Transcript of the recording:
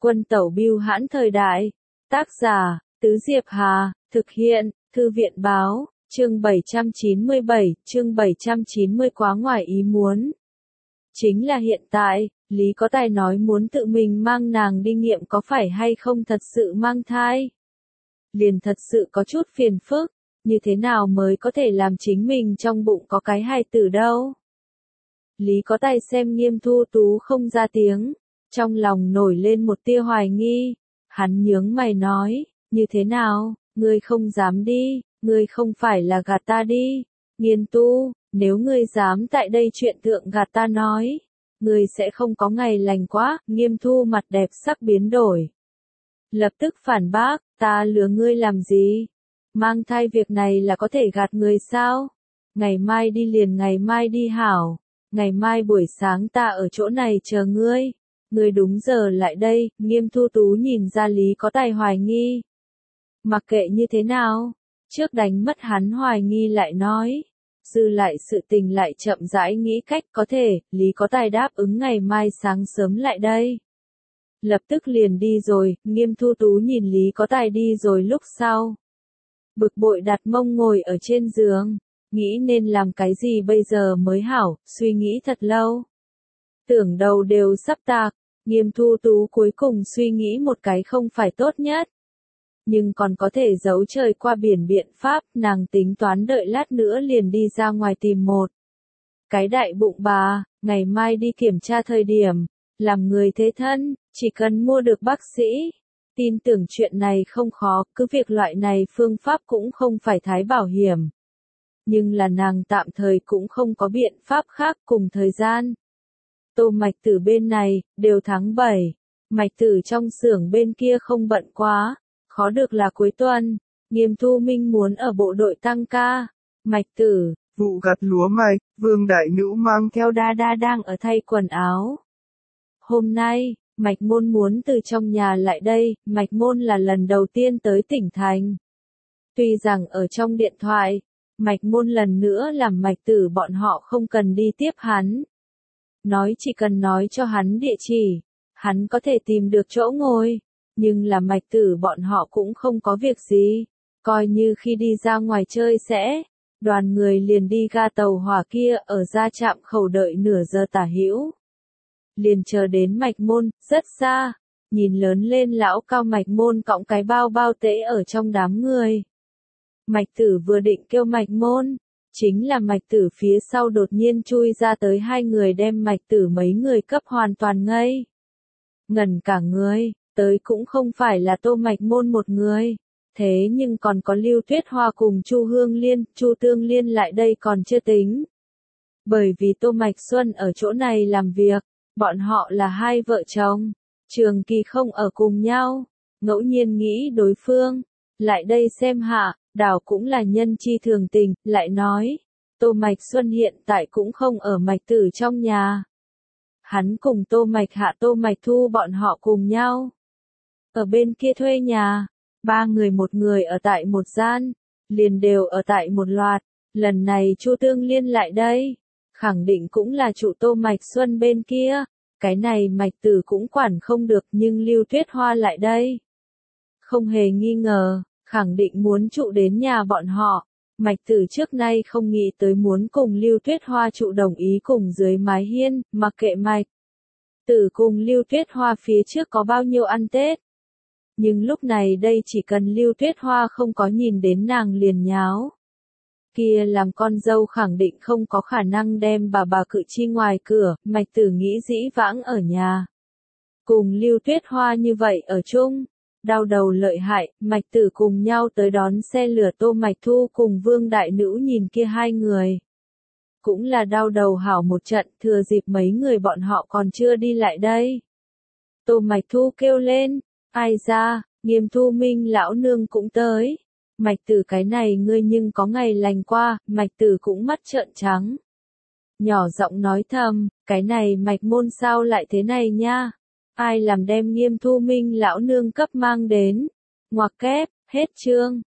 Quân tẩu bưu hãn thời đại. Tác giả, Tứ Diệp Hà, thực hiện, Thư viện báo, chương 797, chương 790 quá ngoài ý muốn. Chính là hiện tại, Lý Có Tài nói muốn tự mình mang nàng đi nghiệm có phải hay không thật sự mang thai. Liền thật sự có chút phiền phức, như thế nào mới có thể làm chính mình trong bụng có cái hài tử đâu. Lý Có Tài xem Nghiêm Thu Tú không ra tiếng, trong lòng nổi lên một tia hoài nghi, hắn nhướng mày nói, như thế nào, ngươi không dám đi, ngươi không phải là gạt ta đi, Nghiên Tu, nếu ngươi dám tại đây chuyện thượng gạt ta nói, ngươi sẽ không có ngày lành quá, Nghiêm Thu mặt đẹp sắc biến đổi. Lập tức phản bác, ta lừa ngươi làm gì? Mang thai việc này là có thể gạt người sao? Ngày mai đi liền ngày mai đi hảo, ngày mai buổi sáng ta ở chỗ này chờ ngươi. Ngươi đúng giờ lại đây, Nghiêm Thu Tú nhìn ra Lý Có Tài hoài nghi. Mặc kệ như thế nào, trước đánh mất hắn hoài nghi lại nói. Dư lại sự tình lại chậm rãi nghĩ cách có thể, Lý Có Tài đáp ứng ngày mai sáng sớm lại đây. Lập tức liền đi rồi, Nghiêm Thu Tú nhìn Lý Có Tài đi rồi lúc sau. Bực bội đặt mông ngồi ở trên giường, nghĩ nên làm cái gì bây giờ mới hảo, suy nghĩ thật lâu. Tưởng đầu đều sắp tạc, Nghiêm Thu Tú cuối cùng suy nghĩ một cái không phải tốt nhất. Nhưng còn có thể giấu trời qua biển biện pháp, nàng tính toán đợi lát nữa liền đi ra ngoài tìm một cái đại bụng bà, ngày mai đi kiểm tra thời điểm, làm người thế thân, chỉ cần mua được bác sĩ. Tin tưởng chuyện này không khó, cứ việc loại này phương pháp cũng không phải thái bảo hiểm. Nhưng là nàng tạm thời cũng không có biện pháp khác cùng thời gian. Tô Mạch Tử bên này, đều tháng 7, Mạch Tử trong xưởng bên kia không bận quá, khó được là cuối tuần, Nghiêm Thu Minh muốn ở bộ đội tăng ca, Mạch Tử, vụ gặt lúa mạch, Vương Đại Nữ mang theo đa đa đang ở thay quần áo. Hôm nay, Mạch Môn muốn từ trong nhà lại đây, Mạch Môn là lần đầu tiên tới tỉnh thành. Tuy rằng ở trong điện thoại, Mạch Môn lần nữa làm Mạch Tử bọn họ không cần đi tiếp hắn. Nói chỉ cần nói cho hắn địa chỉ, hắn có thể tìm được chỗ ngồi, nhưng là Mạch Tử bọn họ cũng không có việc gì, coi như khi đi ra ngoài chơi sẽ, đoàn người liền đi ga tàu hỏa kia ở ra trạm khẩu đợi nửa giờ tả hữu. Liền chờ đến Mạch Môn, rất xa, nhìn lớn lên lão cao Mạch Môn cõng cái bao bao tễ ở trong đám người. Mạch Tử vừa định kêu Mạch Môn, chính là Mạch Tử phía sau đột nhiên chui ra tới hai người đem Mạch Tử mấy người cấp hoàn toàn ngây. Ngẩn cả người, tới cũng không phải là Tô Mạch Môn một người, thế nhưng còn có Lưu Tuyết Hoa cùng Chu Hương Liên, Chu Tương Liên lại đây còn chưa tính. Bởi vì Tô Mạch Xuân ở chỗ này làm việc, bọn họ là hai vợ chồng, trường kỳ không ở cùng nhau, ngẫu nhiên nghĩ đối phương, lại đây xem hạ, đảo cũng là nhân chi thường tình, lại nói, Tô Mạch Xuân hiện tại cũng không ở Mạch Tử trong nhà. Hắn cùng Tô Mạch Hạ Tô Mạch Thu bọn họ cùng nhau. Ở bên kia thuê nhà, ba người một người ở tại một gian, liền đều ở tại một loạt, lần này Chu Tương Liên lại đây, khẳng định cũng là trụ Tô Mạch Xuân bên kia, cái này Mạch Tử cũng quản không được nhưng Lưu Tuyết Hoa lại đây. Không hề nghi ngờ, khẳng định muốn trụ đến nhà bọn họ, Mạch Tử trước nay không nghĩ tới muốn cùng Lưu Tuyết Hoa trụ đồng ý cùng dưới mái hiên, mặc kệ Mạch Tử cùng Lưu Tuyết Hoa phía trước có bao nhiêu ăn Tết. Nhưng lúc này đây chỉ cần Lưu Tuyết Hoa không có nhìn đến nàng liền nháo. Kia làm con dâu khẳng định không có khả năng đem bà cự chi ngoài cửa, Mạch Tử nghĩ dĩ vãng ở nhà. Cùng Lưu Tuyết Hoa như vậy ở chung, đau đầu lợi hại, Mạch Tử cùng nhau tới đón xe lửa Tô Mạch Thu cùng Vương Đại Nữ nhìn kia hai người. Cũng là đau đầu hảo một trận, thừa dịp mấy người bọn họ còn chưa đi lại đây. Tô Mạch Thu kêu lên, ai ra, Nghiêm Thu Minh lão nương cũng tới. Mạch Tử cái này ngươi nhưng có ngày lành qua, Mạch Tử cũng mắt trợn trắng. Nhỏ giọng nói thầm, cái này Mạch Môn sao lại thế này nha? Ai làm đem Nghiêm Thu Minh lão nương cấp mang đến? Ngoặc kép, hết chương.